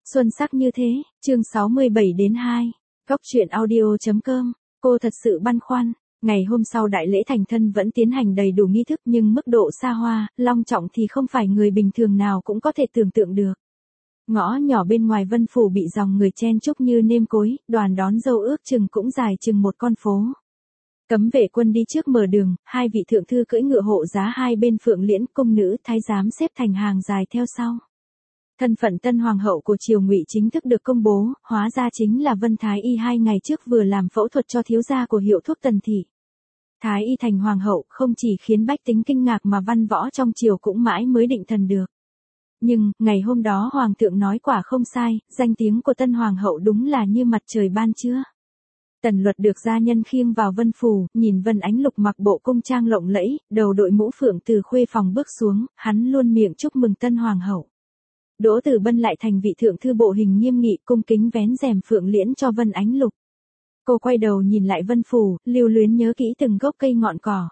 Xuân sắc như thế, chương 67-2, Góc truyện audio.com, cô thật sự băn khoăn. Ngày hôm sau đại lễ thành thân vẫn tiến hành đầy đủ nghi thức nhưng mức độ xa hoa, long trọng thì không phải người bình thường nào cũng có thể tưởng tượng được. Ngõ nhỏ bên ngoài Vân Phủ bị dòng người chen chúc như nêm cối, đoàn đón dâu ước chừng cũng dài chừng một con phố. Cấm vệ quân đi trước mở đường, hai vị thượng thư cưỡi ngựa hộ giá hai bên phượng liễn, cung nữ thái giám xếp thành hàng dài theo sau. Thân phận tân hoàng hậu của triều Ngụy chính thức được công bố, hóa ra chính là Vân Thái Y 2 ngày trước vừa làm phẫu thuật cho thiếu gia của hiệu thuốc Tần Thị. Thái Y thành hoàng hậu không chỉ khiến bách tính kinh ngạc mà văn võ trong triều cũng mãi mới định thần được. Nhưng, ngày hôm đó hoàng thượng nói quả không sai, danh tiếng của tân hoàng hậu đúng là như mặt trời ban trưa. Tần Luật được gia nhân khiêng vào Vân Phủ, nhìn Vân Ánh Lục mặc bộ cung trang lộng lẫy, đầu đội mũ phượng từ khuê phòng bước xuống, hắn luôn miệng chúc mừng tân hoàng hậu. Đỗ Tử Bân lại thành vị thượng thư bộ hình nghiêm nghị cung kính vén rèm phượng liễn cho Vân Ánh Lục. Cô quay đầu nhìn lại Vân Phủ, lưu luyến nhớ kỹ từng gốc cây ngọn cỏ.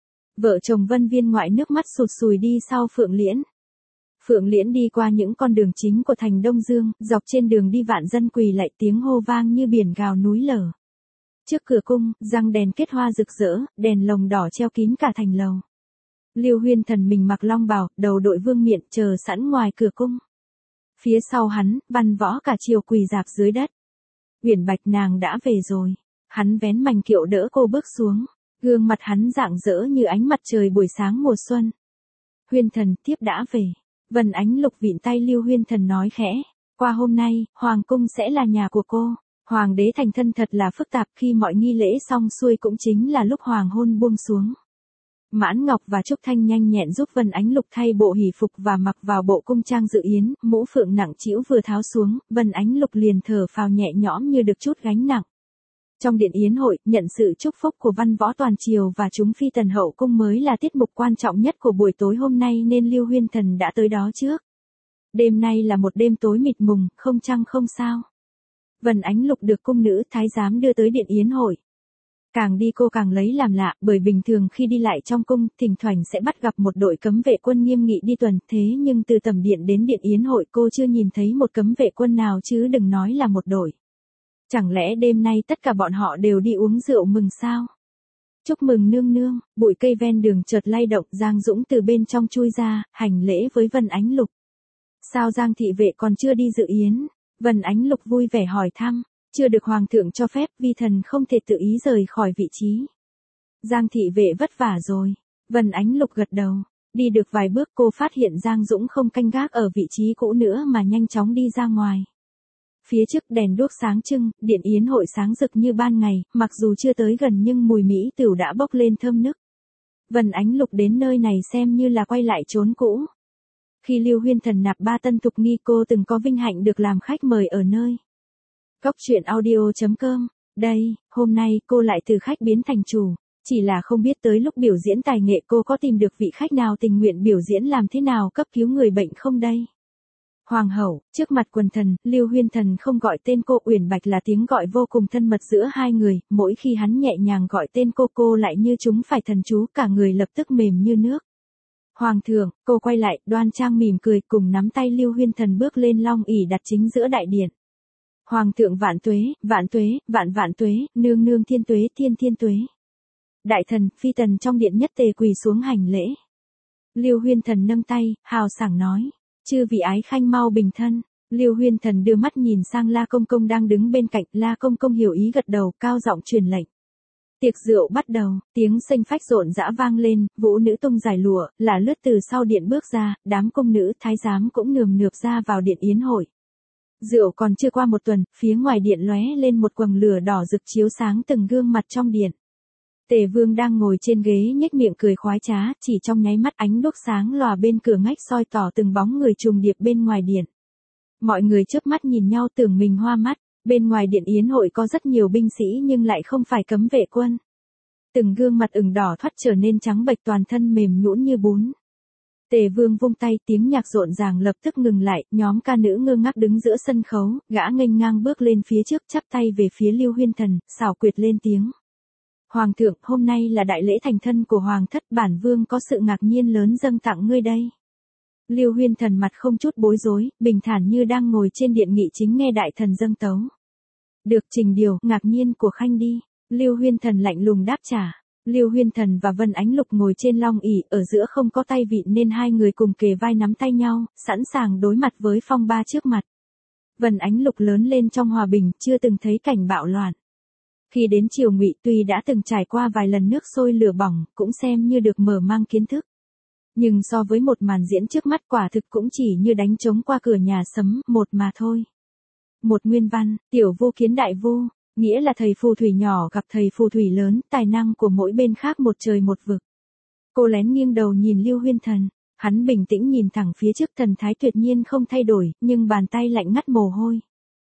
Vợ chồng Vân Viên ngoại nước mắt sụt sùi đi sau phượng liễn. Phượng liễn đi qua những con đường chính của thành Đông Dương, dọc trên đường đi vạn dân quỳ lạy tiếng hô vang như biển gào núi lở. Trước cửa cung, răng đèn kết hoa rực rỡ, đèn lồng đỏ treo kín cả thành lầu. Liêu Huyên Thần mình mặc long bào, đầu đội vương miện chờ sẵn ngoài cửa cung. Phía sau hắn, văn võ cả triều quỳ rạp dưới đất. Uyển Bạch nàng đã về rồi. Hắn vén mành kiệu đỡ cô bước xuống. Gương mặt hắn rạng rỡ như ánh mặt trời buổi sáng mùa xuân. Huyên Thần tiếp đã về. Vân Ánh Lục vịn tay Liêu Huyên Thần nói khẽ. Qua hôm nay, hoàng cung sẽ là nhà của cô. Hoàng đế thành thân thật là phức tạp, khi mọi nghi lễ xong xuôi cũng chính là lúc hoàng hôn buông xuống. Mãn Ngọc và Trúc Thanh nhanh nhẹn giúp Vân Ánh Lục thay bộ hỷ phục và mặc vào bộ cung trang dự yến, mũ phượng nặng trĩu vừa tháo xuống, Vân Ánh Lục liền thở phào nhẹ nhõm như được chút gánh nặng. Trong điện yến hội, nhận sự chúc phúc của văn võ toàn triều và chúng phi tần hậu cung mới là tiết mục quan trọng nhất của buổi tối hôm nay nên Liêu Huyên Thần đã tới đó trước. Đêm nay là một đêm tối mịt mùng, không trăng không sao. Vân Ánh Lục được cung nữ thái giám đưa tới điện yến hội. Càng đi cô càng lấy làm lạ, bởi bình thường khi đi lại trong cung, thỉnh thoảng sẽ bắt gặp một đội cấm vệ quân nghiêm nghị đi tuần, thế nhưng từ tầm điện đến điện yến hội cô chưa nhìn thấy một cấm vệ quân nào chứ đừng nói là một đội. Chẳng lẽ đêm nay tất cả bọn họ đều đi uống rượu mừng sao? Chúc mừng nương nương, bụi cây ven đường chợt lay động, Giang Dũng từ bên trong chui ra, hành lễ với Vân Ánh Lục. Sao Giang thị vệ còn chưa đi dự yến? Vân Ánh Lục vui vẻ hỏi thăm. Chưa được hoàng thượng cho phép, vi thần không thể tự ý rời khỏi vị trí. Giang thị vệ vất vả rồi. Vân Ánh Lục gật đầu. Đi được vài bước cô phát hiện Giang Dũng không canh gác ở vị trí cũ nữa mà nhanh chóng đi ra ngoài. Phía trước đèn đuốc sáng trưng, điện yến hội sáng rực như ban ngày, mặc dù chưa tới gần nhưng mùi mỹ tửu đã bốc lên thơm nức. Vân Ánh Lục đến nơi này xem như là quay lại chốn cũ. Khi Liêu Huyên Thần nạp 3 tân thục nghi cô từng có vinh hạnh được làm khách mời ở nơi. Góc truyện audio.com, đây, hôm nay cô lại từ khách biến thành chủ, chỉ là không biết tới lúc biểu diễn tài nghệ cô có tìm được vị khách nào tình nguyện biểu diễn làm thế nào cấp cứu người bệnh không đây. Hoàng hậu, trước mặt quần thần, Liêu Huyên Thần không gọi tên cô, Uyển Bạch là tiếng gọi vô cùng thân mật giữa hai người, mỗi khi hắn nhẹ nhàng gọi tên cô lại như chúng phải thần chú, cả người lập tức mềm như nước. Hoàng thượng, cô quay lại, đoan trang mỉm cười cùng nắm tay Liêu Huyên Thần bước lên long ỷ đặt chính giữa đại điện. Hoàng thượng vạn tuế, vạn tuế, nương nương thiên tuế, thiên tuế. Đại thần, phi tần trong điện nhất tề quỳ xuống hành lễ. Liêu Huyên Thần nâng tay, hào sảng nói, chư vị ái khanh mau bình thân. Liêu Huyên Thần đưa mắt nhìn sang La Công Công đang đứng bên cạnh, La Công Công hiểu ý gật đầu, cao giọng truyền lệnh. Tiệc rượu bắt đầu, tiếng xanh phách rộn rã vang lên, vũ nữ tung giải lụa, là lướt từ sau điện bước ra, đám công nữ thái giám cũng nườm nượp ra vào điện yến hội. Rượu còn chưa qua một tuần, phía ngoài điện lóe lên một quầng lửa đỏ rực chiếu sáng từng gương mặt trong điện. Tề Vương đang ngồi trên ghế nhếch miệng cười khoái trá, chỉ trong nháy mắt ánh đuốc sáng lòa bên cửa ngách soi tỏ từng bóng người trùng điệp bên ngoài điện. Mọi người chớp mắt nhìn nhau tưởng mình hoa mắt, bên ngoài điện yến hội có rất nhiều binh sĩ nhưng lại không phải cấm vệ quân. Từng gương mặt ửng đỏ thoắt trở nên trắng bệch, toàn thân mềm nhũn như bún. Tề Vương vung tay, tiếng nhạc rộn ràng lập tức ngừng lại, nhóm ca nữ ngơ ngác đứng giữa sân khấu, gã nghênh ngang bước lên phía trước chắp tay về phía Liêu Huyên Thần, xảo quyệt lên tiếng. Hoàng thượng, hôm nay là đại lễ thành thân của Hoàng thất, bản vương có sự ngạc nhiên lớn dâng tặng ngươi đây. Lưu Huyên Thần mặt không chút bối rối, bình thản như đang ngồi trên điện nghị chính nghe đại thần dâng tấu. Được trình điều, ngạc nhiên của khanh đi. Lưu Huyên Thần lạnh lùng đáp trả. Lưu Huyên Thần và Vân Ánh Lục ngồi trên long ỷ, ở giữa không có tay vịn nên hai người cùng kề vai nắm tay nhau, sẵn sàng đối mặt với phong ba trước mặt. Vân Ánh Lục lớn lên trong hòa bình, chưa từng thấy cảnh bạo loạn. Khi đến triều Ngụy tuy đã từng trải qua vài lần nước sôi lửa bỏng, cũng xem như được mở mang kiến thức. Nhưng so với một màn diễn trước mắt quả thực cũng chỉ như đánh trống qua cửa nhà sấm, một mà thôi. Một nguyên văn, tiểu vô kiến đại vô, nghĩa là thầy phù thủy nhỏ gặp thầy phù thủy lớn, tài năng của mỗi bên khác một trời một vực. Cô lén nghiêng đầu nhìn Lưu Huyên Thần, hắn bình tĩnh nhìn thẳng phía trước, thần thái tuyệt nhiên không thay đổi, nhưng bàn tay lạnh ngắt mồ hôi.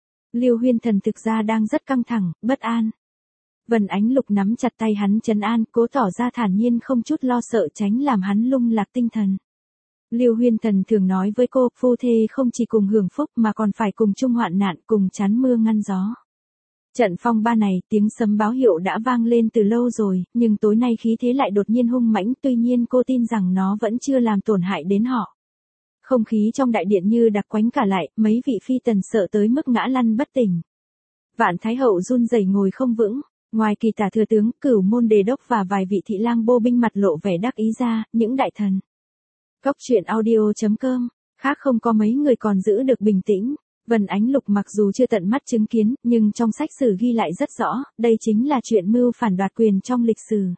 Lưu Huyên Thần thực ra đang rất căng thẳng, bất an. Vân Ánh Lục nắm chặt tay hắn trấn an, cố tỏ ra thản nhiên không chút lo sợ tránh làm hắn lung lạc tinh thần. Lưu Huyên Thần thường nói với cô, phu thê không chỉ cùng hưởng phúc mà còn phải cùng chung hoạn nạn, cùng chắn mưa ngăn gió. Trận phong ba này, tiếng sấm báo hiệu đã vang lên từ lâu rồi, nhưng tối nay khí thế lại đột nhiên hung mãnh, tuy nhiên cô tin rằng nó vẫn chưa làm tổn hại đến họ. Không khí trong đại điện như đặc quánh cả lại, mấy vị phi tần sợ tới mức ngã lăn bất tỉnh. Vạn Thái Hậu run rẩy ngồi không vững. Ngoài Kỳ Tả thừa tướng, Cửu Môn đề đốc và vài vị thị lang bô binh mặt lộ vẻ đắc ý ra, những đại thần. Góc truyện audio.com, khác không có mấy người còn giữ được bình tĩnh. Vân Ánh Lục mặc dù chưa tận mắt chứng kiến, nhưng trong sách sử ghi lại rất rõ, đây chính là chuyện mưu phản đoạt quyền trong lịch sử.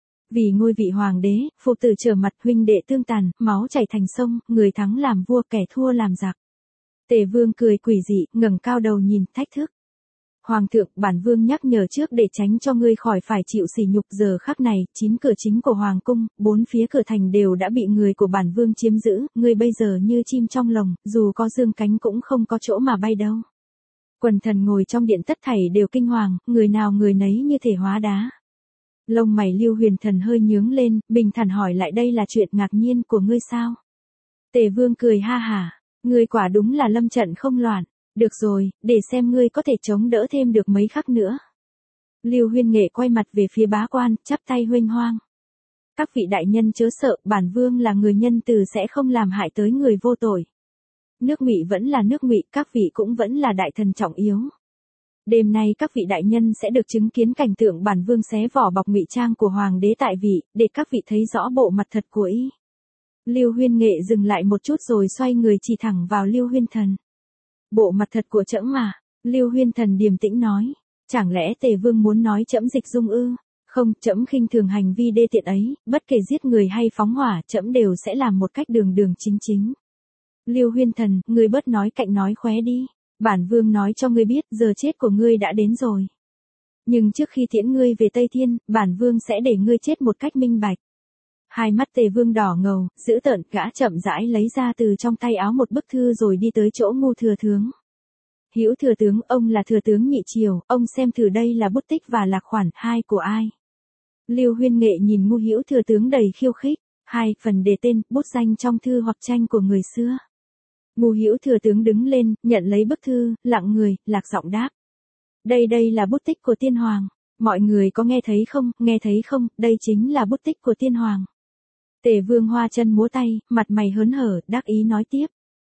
Vì ngôi vị hoàng đế, phụ tử trở mặt, huynh đệ tương tàn, máu chảy thành sông, người thắng làm vua, kẻ thua làm giặc. Tề Vương cười quỷ dị, ngẩng cao đầu nhìn, thách thức. Hoàng thượng, bản vương nhắc nhở trước để tránh cho ngươi khỏi phải chịu sỉ nhục. Giờ khắc này, 9 cửa chính của hoàng cung, 4 phía cửa thành đều đã bị người của bản vương chiếm giữ, ngươi bây giờ như chim trong lồng, dù có dương cánh cũng không có chỗ mà bay đâu. Quần thần ngồi trong điện tất thảy đều kinh hoàng, người nào người nấy như thể hóa đá. Lông mày Lưu Huyền Thần hơi nhướng lên, bình thản hỏi lại, đây là chuyện ngạc nhiên của ngươi sao? Tề Vương cười ha hả, ngươi quả đúng là lâm trận không loạn. Được rồi, để xem ngươi có thể chống đỡ thêm được mấy khắc nữa. Lưu Huyên Nghệ quay mặt về phía bá quan, chắp tay huênh hoang. Các vị đại nhân chớ sợ, bản vương là người nhân từ sẽ không làm hại tới người vô tội. Nước Ngụy vẫn là nước Ngụy, các vị cũng vẫn là đại thần trọng yếu. Đêm nay các vị đại nhân sẽ được chứng kiến cảnh tượng bản vương xé vỏ bọc ngụy trang của hoàng đế tại vị, để các vị thấy rõ bộ mặt thật của y. Lưu Huyên Nghệ dừng lại một chút rồi xoay người chỉ thẳng vào Lưu Huyên Thần. Bộ mặt thật của trẫm mà, Lưu Huyên Thần điềm tĩnh nói, chẳng lẽ Tề Vương muốn nói trẫm dịch dung ư? Không, trẫm khinh thường hành vi đê tiện ấy, bất kể giết người hay phóng hỏa, trẫm đều sẽ làm một cách đường đường chính chính. Lưu Huyên Thần, ngươi bớt nói cạnh nói khóe đi, bản vương nói cho ngươi biết, giờ chết của ngươi đã đến rồi. Nhưng trước khi tiễn ngươi về Tây Thiên, bản vương sẽ để ngươi chết một cách minh bạch. Hai mắt Tề Vương đỏ ngầu, dữ tợn, gã chậm rãi lấy ra từ trong tay áo một bức thư rồi đi tới chỗ Ngô thừa tướng. Hữu thừa tướng, ông là thừa tướng Nhị Triều, ông xem thử đây là bút tích và lạc khoản, hai của ai? Lưu Huyên Nghệ nhìn Ngô Hữu thừa tướng đầy khiêu khích, hai phần đề tên, bút danh trong thư hoặc tranh của người xưa. Ngô Hữu thừa tướng đứng lên, nhận lấy bức thư, lặng người, lạc giọng đáp. Đây là bút tích của tiên hoàng. Mọi người có nghe thấy không, đây chính là bút tích của tiên hoàng. Tề Vương hoa chân múa tay, mặt mày hớn hở, đắc ý nói tiếp.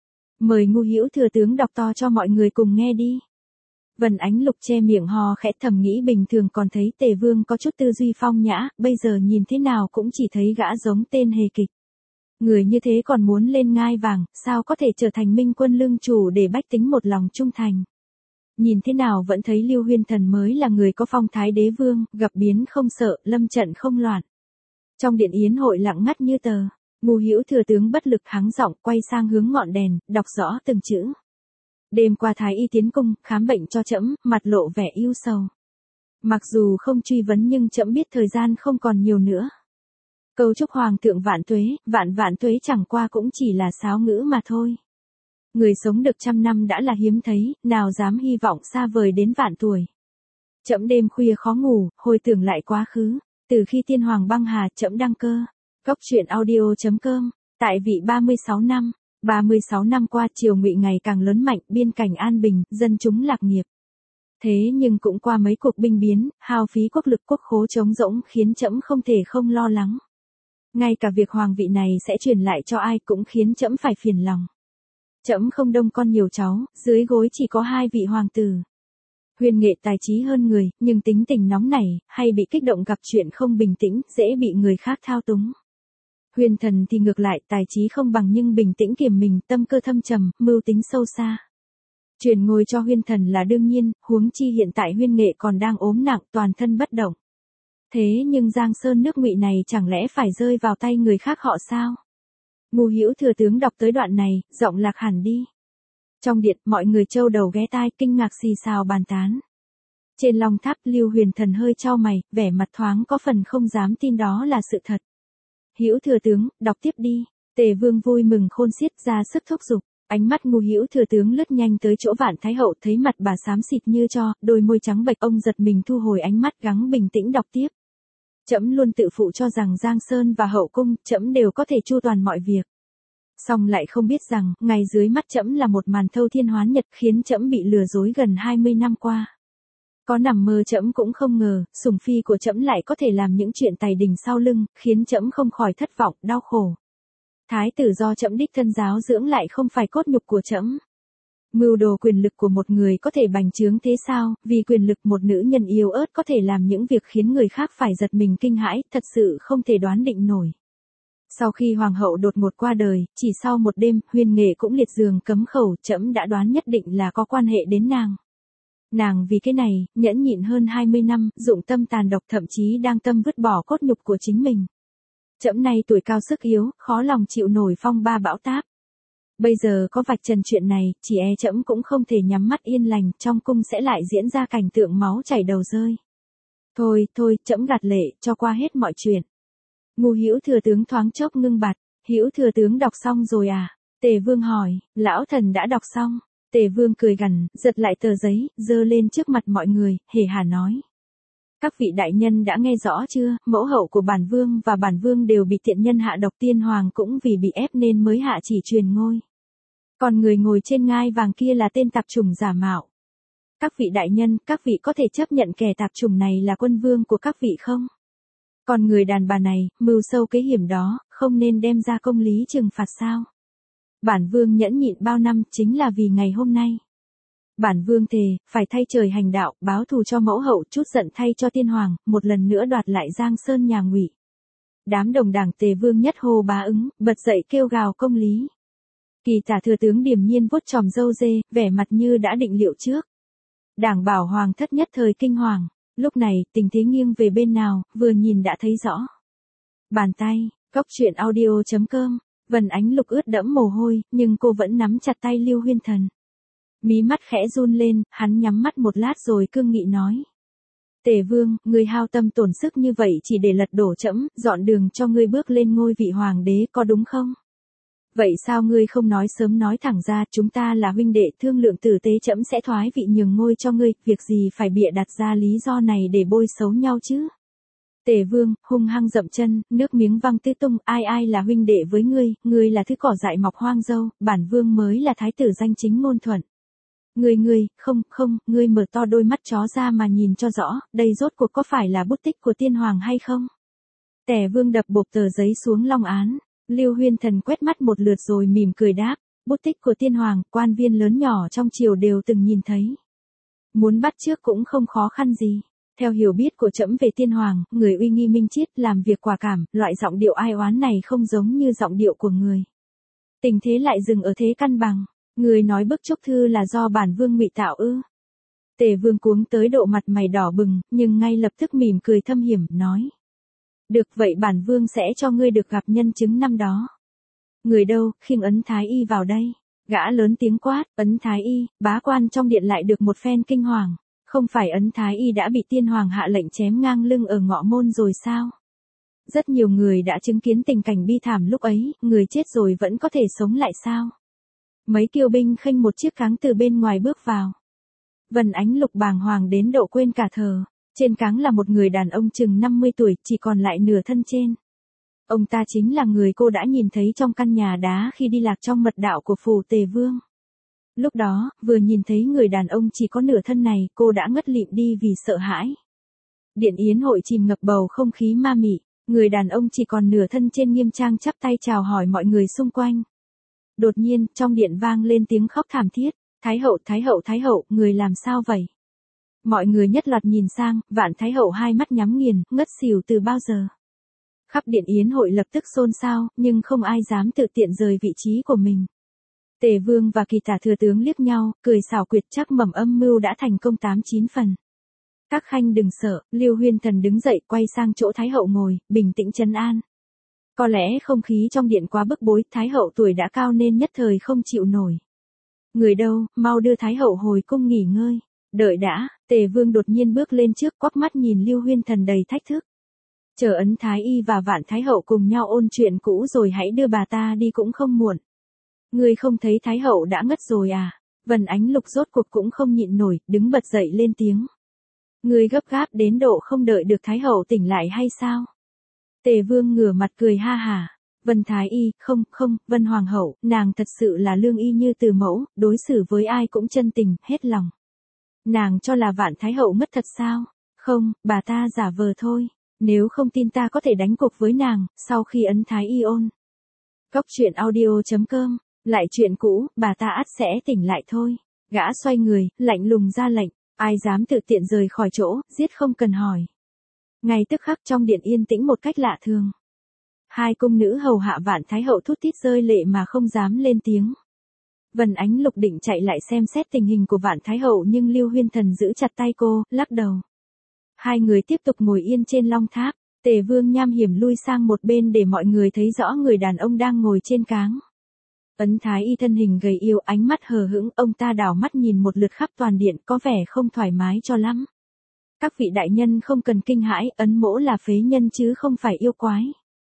Mời Ngô Hữu thừa tướng đọc to cho mọi người cùng nghe đi. Vân Ánh Lục che miệng hò khẽ, thầm nghĩ bình thường còn thấy Tề Vương có chút tư duy phong nhã, bây giờ nhìn thế nào cũng chỉ thấy gã giống tên hề kịch. Người như thế còn muốn lên ngai vàng, sao có thể trở thành minh quân lương chủ để bách tính một lòng trung thành. Nhìn thế nào vẫn thấy Lưu Huyên Thần mới là người có phong thái đế vương, gặp biến không sợ, lâm trận không loạn. Trong điện yến hội lặng ngắt như tờ, Ngô Hữu thừa tướng bất lực hắng giọng, quay sang hướng ngọn đèn, đọc rõ từng chữ. Đêm qua thái y tiến cung, khám bệnh cho trẫm, mặt lộ vẻ ưu sầu. Mặc dù không truy vấn nhưng trẫm biết thời gian không còn nhiều nữa. Cầu chúc hoàng thượng vạn tuế chẳng qua cũng chỉ là sáo ngữ mà thôi. Người sống được 100 năm đã là hiếm thấy, nào dám hy vọng xa vời đến vạn tuổi. Trẫm đêm khuya khó ngủ, hồi tưởng lại quá khứ, từ khi tiên hoàng băng hà, trẫm đăng cơ. Góc truyện audio.com, tại vị 36 năm. 36 năm qua, triều Ngụy ngày càng lớn mạnh, biên cảnh an bình, dân chúng lạc nghiệp. Thế nhưng cũng qua mấy cuộc binh biến, hao phí quốc lực quốc khố trống rỗng khiến trẫm không thể không lo lắng. Ngay cả việc hoàng vị này sẽ truyền lại cho ai cũng khiến trẫm phải phiền lòng. Trẫm không đông con nhiều cháu, dưới gối chỉ có 2 vị hoàng tử. Huyền Nghệ tài trí hơn người, nhưng tính tình nóng nảy, hay bị kích động gặp chuyện không bình tĩnh, dễ bị người khác thao túng. Huyền Thần thì ngược lại, tài trí không bằng nhưng bình tĩnh kiềm mình, tâm cơ thâm trầm, mưu tính sâu xa. Truyền ngôi cho Huyền Thần là đương nhiên, huống chi hiện tại Huyền Nghệ còn đang ốm nặng, toàn thân bất động. Thế nhưng Giang Sơn nước Ngụy này chẳng lẽ phải rơi vào tay người khác họ sao? Ngô Hữu thừa tướng đọc tới đoạn này, giọng lạc hẳn đi. Trong điện, mọi người trâu đầu ghé tai, kinh ngạc xì xào bàn tán. Trên long tháp, Lưu Huyền Thần hơi chau mày, vẻ mặt thoáng có phần không dám tin đó là sự thật. Hữu thừa tướng, đọc tiếp đi. Tề Vương vui mừng khôn xiết, ra sức thúc giục. Ánh mắt Ngô Hữu thừa tướng lướt nhanh tới chỗ Vạn Thái hậu, thấy mặt bà xám xịt như tro, đôi môi trắng bệch, ông giật mình thu hồi ánh mắt, gắng bình tĩnh đọc tiếp. Trẫm luôn tự phụ cho rằng Giang Sơn và hậu cung, trẫm đều có thể chu toàn mọi việc. Song lại không biết rằng, ngay dưới mắt trẫm là một màn thâu thiên hoán nhật, khiến trẫm bị lừa dối gần 20 năm qua. Có nằm mơ trẫm cũng không ngờ, sủng phi của trẫm lại có thể làm những chuyện tài đình sau lưng, khiến trẫm không khỏi thất vọng, đau khổ. Thái tử do trẫm đích thân giáo dưỡng lại không phải cốt nhục của trẫm. Mưu đồ quyền lực của một người có thể bành trướng thế sao, vì quyền lực một nữ nhân yếu ớt có thể làm những việc khiến người khác phải giật mình kinh hãi, thật sự không thể đoán định nổi. Sau khi hoàng hậu đột ngột qua đời, chỉ sau một đêm, Huyền Nghệ cũng liệt giường cấm khẩu, trẫm đã đoán nhất định là có quan hệ đến nàng. Nàng vì cái này, nhẫn nhịn hơn 20 năm, dụng tâm tàn độc, thậm chí đang tâm vứt bỏ cốt nhục của chính mình. Trẫm nay tuổi cao sức yếu, khó lòng chịu nổi phong ba bão táp. Bây giờ có vạch trần chuyện này, chỉ e trẫm cũng không thể nhắm mắt yên lành, trong cung sẽ lại diễn ra cảnh tượng máu chảy đầu rơi. Thôi, trẫm gạt lệ, cho qua hết mọi chuyện. Ngô Hữu thừa tướng thoáng chốc ngưng bặt. Hữu thừa tướng đọc xong rồi à? Tề Vương hỏi. Lão thần đã đọc xong. Tề Vương cười gằn, giật lại tờ giấy, giơ lên trước mặt mọi người, hề hà nói. Các vị đại nhân đã nghe rõ chưa, mẫu hậu của bản vương và bản vương đều bị tiện nhân hạ độc, tiên hoàng cũng vì bị ép nên mới hạ chỉ truyền ngôi. Còn người ngồi trên ngai vàng kia là tên tạp chủng giả mạo. Các vị đại nhân, các vị có thể chấp nhận kẻ tạp chủng này là quân vương của các vị không? Còn người đàn bà này, mưu sâu kế hiểm đó, không nên đem ra công lý trừng phạt sao? Bản vương nhẫn nhịn bao năm chính là vì ngày hôm nay. Bản vương thề, phải thay trời hành đạo, báo thù cho mẫu hậu, chút giận thay cho tiên hoàng, một lần nữa đoạt lại Giang Sơn nhà Ngụy. Đám đồng đảng Tề Vương nhất hô bá ứng, bật dậy kêu gào công lý. Kỳ Tả thừa tướng điềm nhiên vuốt chòm râu dê, vẻ mặt như đã định liệu trước. Đảng Bảo Hoàng thất nhất thời kinh hoàng. Lúc này, tình thế nghiêng về bên nào, vừa nhìn đã thấy rõ. Bàn tay, Cốc Truyện Audio.com. Vân Ánh Lục ướt đẫm mồ hôi, nhưng cô vẫn nắm chặt tay Lưu Huyền Thần. Mí mắt khẽ run lên, hắn nhắm mắt một lát rồi cương nghị nói. Tề Vương, ngươi hao tâm tổn sức như vậy chỉ để lật đổ trẫm, dọn đường cho ngươi bước lên ngôi vị hoàng đế, có đúng không? Vậy sao ngươi không nói sớm nói thẳng ra, chúng ta là huynh đệ, thương lượng tử tế, trẫm sẽ thoái vị nhường ngôi cho ngươi, việc gì phải bịa đặt ra lý do này để bôi xấu nhau chứ? Tề Vương hung hăng dậm chân, nước miếng văng tứ tung, ai là huynh đệ với ngươi là thứ cỏ dại mọc hoang dâu, bản vương mới là thái tử danh chính ngôn thuận. Ngươi, không, ngươi mở to đôi mắt chó ra mà nhìn cho rõ, đây rốt cuộc có phải là bút tích của tiên hoàng hay không? Tề Vương đập bộp tờ giấy xuống long án. Lưu Huyền Thần quét mắt một lượt rồi mỉm cười đáp, bút tích của tiên hoàng, quan viên lớn nhỏ trong triều đều từng nhìn thấy. Muốn bắt chước cũng không khó khăn gì. Theo hiểu biết của trẫm về tiên hoàng, người uy nghi minh triết, làm việc quả cảm, loại giọng điệu ai oán này không giống như giọng điệu của người. Tình thế lại dừng ở thế cân bằng. Người nói bức chúc thư là do bản vương ngụy tạo ư? Tề Vương cuống tới độ mặt mày đỏ bừng, nhưng ngay lập tức mỉm cười thâm hiểm, nói. Được vậy bản vương sẽ cho ngươi được gặp nhân chứng năm đó. Người đâu, khiêng Ấn Thái Y vào đây. Gã lớn tiếng quát, Ấn Thái Y, bá quan trong điện lại được một phen kinh hoàng. Không phải Ấn Thái Y đã bị tiên hoàng hạ lệnh chém ngang lưng ở ngọ môn rồi sao? Rất nhiều người đã chứng kiến tình cảnh bi thảm lúc ấy, người chết rồi vẫn có thể sống lại sao? Mấy kiêu binh khênh một chiếc cáng từ bên ngoài bước vào. Vân Ánh Lục bàng hoàng đến độ quên cả thờ. Trên cáng là một người đàn ông chừng 50 tuổi, chỉ còn lại nửa thân trên. Ông ta chính là người cô đã nhìn thấy trong căn nhà đá khi đi lạc trong mật đạo của phủ Tề Vương. Lúc đó, vừa nhìn thấy người đàn ông chỉ có nửa thân này, cô đã ngất lịm đi vì sợ hãi. Điện yến hội chìm ngập bầu không khí ma mị. Người đàn ông chỉ còn nửa thân trên nghiêm trang chắp tay chào hỏi mọi người xung quanh. Đột nhiên, trong điện vang lên tiếng khóc thảm thiết. Thái hậu, Thái hậu, Thái hậu, người làm sao vậy? Mọi người nhất loạt nhìn sang, Vạn Thái hậu hai mắt nhắm nghiền, ngất xỉu từ bao giờ. Khắp điện yến hội lập tức xôn xao, nhưng không ai dám tự tiện rời vị trí của mình. Tề Vương và Kỳ Tả thừa tướng liếc nhau, cười xảo quyệt, chắc mầm âm mưu đã thành công 8-9 phần. Các khanh đừng sợ, Lưu Huyên Thần đứng dậy quay sang chỗ Thái hậu ngồi, bình tĩnh trấn an. Có lẽ không khí trong điện quá bức bối, Thái hậu tuổi đã cao nên nhất thời không chịu nổi. Người đâu, mau đưa Thái hậu hồi cung nghỉ ngơi. Đợi đã, Tề Vương đột nhiên bước lên trước, quắc mắt nhìn Lưu Huyên Thần đầy thách thức. Chờ Ấn Thái Y và Vạn Thái hậu cùng nhau ôn chuyện cũ rồi hãy đưa bà ta đi cũng không muộn. Ngươi không thấy Thái hậu đã ngất rồi à? Vân Ánh Lục rốt cuộc cũng không nhịn nổi, đứng bật dậy lên tiếng. Ngươi gấp gáp đến độ không đợi được Thái hậu tỉnh lại hay sao? Tề Vương ngửa mặt cười ha hả. Vân Thái Y, không, Vân Hoàng hậu, nàng thật sự là lương y như từ mẫu, đối xử với ai cũng chân tình, hết lòng. Nàng cho là Vạn Thái hậu mất thật sao? Không, bà ta giả vờ thôi. Nếu không tin ta có thể đánh cuộc với nàng, sau khi Ấn Thái Y ôn. Cóc truyện audio.com, lại chuyện cũ, bà ta ắt sẽ tỉnh lại thôi. Gã xoay người, lạnh lùng ra lệnh, ai dám tự tiện rời khỏi chỗ, giết không cần hỏi. Ngay tức khắc trong điện yên tĩnh một cách lạ thường. Hai cung nữ hầu hạ Vạn Thái hậu thút thít rơi lệ mà không dám lên tiếng. Vân Ánh Lục định chạy lại xem xét tình hình của Vạn Thái hậu nhưng Lưu Huyên Thần giữ chặt tay cô, lắc đầu. Hai người tiếp tục ngồi yên trên long tháp, Tề Vương nham hiểm lui sang một bên để mọi người thấy rõ người đàn ông đang ngồi trên cáng. Ấn Thái Y thân hình gầy yếu, ánh mắt hờ hững, ông ta đảo mắt nhìn một lượt khắp toàn điện, có vẻ không thoải mái cho lắm. Các vị đại nhân không cần kinh hãi, Ấn mỗ là phế nhân chứ không phải yêu quái.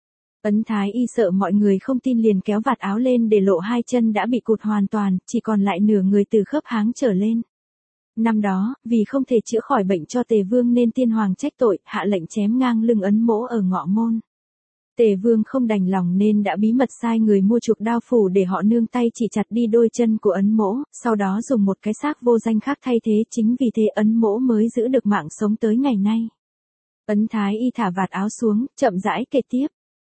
Ấn Thái Y sợ mọi người không tin liền kéo vạt áo lên để lộ hai chân đã bị cụt hoàn toàn, chỉ còn lại nửa người từ khớp háng trở lên. Năm đó, vì không thể chữa khỏi bệnh cho Tề Vương nên tiên hoàng trách tội, hạ lệnh chém ngang lưng Ấn mỗ ở Ngọ Môn. Tề Vương không đành lòng nên đã bí mật sai người mua chuộc đao phủ để họ nương tay chỉ chặt đi đôi chân của Ấn mỗ, sau đó dùng một cái xác vô danh khác thay thế, chính vì thế Ấn mỗ mới giữ được mạng sống tới ngày nay. Ấn Thái Y thả vạt áo xuống, chậm rãi kể tiếp.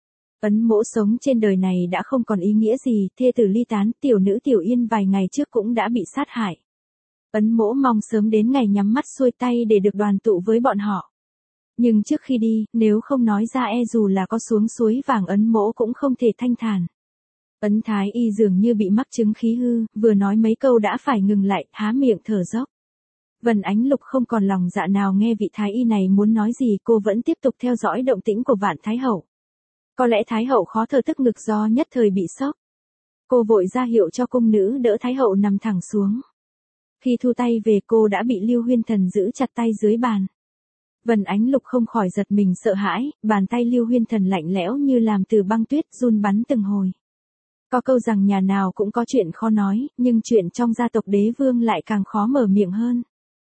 Ấn mỗ sống trên đời này đã không còn ý nghĩa gì, thê tử ly tán, tiểu nữ Tiểu Yên vài ngày trước cũng đã bị sát hại. Ấn mỗ mong sớm đến ngày nhắm mắt xuôi tay để được đoàn tụ với bọn họ. Nhưng trước khi đi, nếu không nói ra e dù là có xuống suối vàng Ấn mỗ cũng không thể thanh thản. Ấn Thái Y dường như bị mắc chứng khí hư, vừa nói mấy câu đã phải ngừng lại, há miệng thở dốc. Vân Ánh Lục không còn lòng dạ nào nghe vị Thái Y này muốn nói gì, cô vẫn tiếp tục theo dõi động tĩnh của Vạn Thái hậu. Có lẽ Thái hậu khó thở tức ngực do nhất thời bị sốc. Cô vội ra hiệu cho cung nữ đỡ Thái hậu nằm thẳng xuống. Khi thu tay về cô đã bị Lưu Huyên Thần giữ chặt tay dưới bàn. Vân Ánh Lục không khỏi giật mình sợ hãi, bàn tay Lưu Huyên Thần lạnh lẽo như làm từ băng tuyết, run bắn từng hồi. Có câu rằng nhà nào cũng có chuyện khó nói, nhưng chuyện trong gia tộc đế vương lại càng khó mở miệng hơn.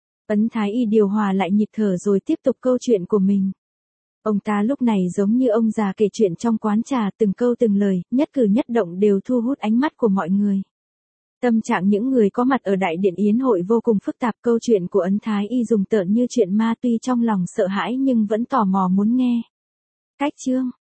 Ấn Thái Y điều hòa lại nhịp thở rồi tiếp tục câu chuyện của mình. Ông ta lúc này giống như ông già kể chuyện trong quán trà, từng câu từng lời, nhất cử nhất động đều thu hút ánh mắt của mọi người. Tâm trạng những người có mặt ở đại điện yến hội vô cùng phức tạp, câu chuyện của Ấn Thái Y dùng tợn như chuyện ma, tuy trong lòng sợ hãi nhưng vẫn tò mò muốn nghe. Cách chương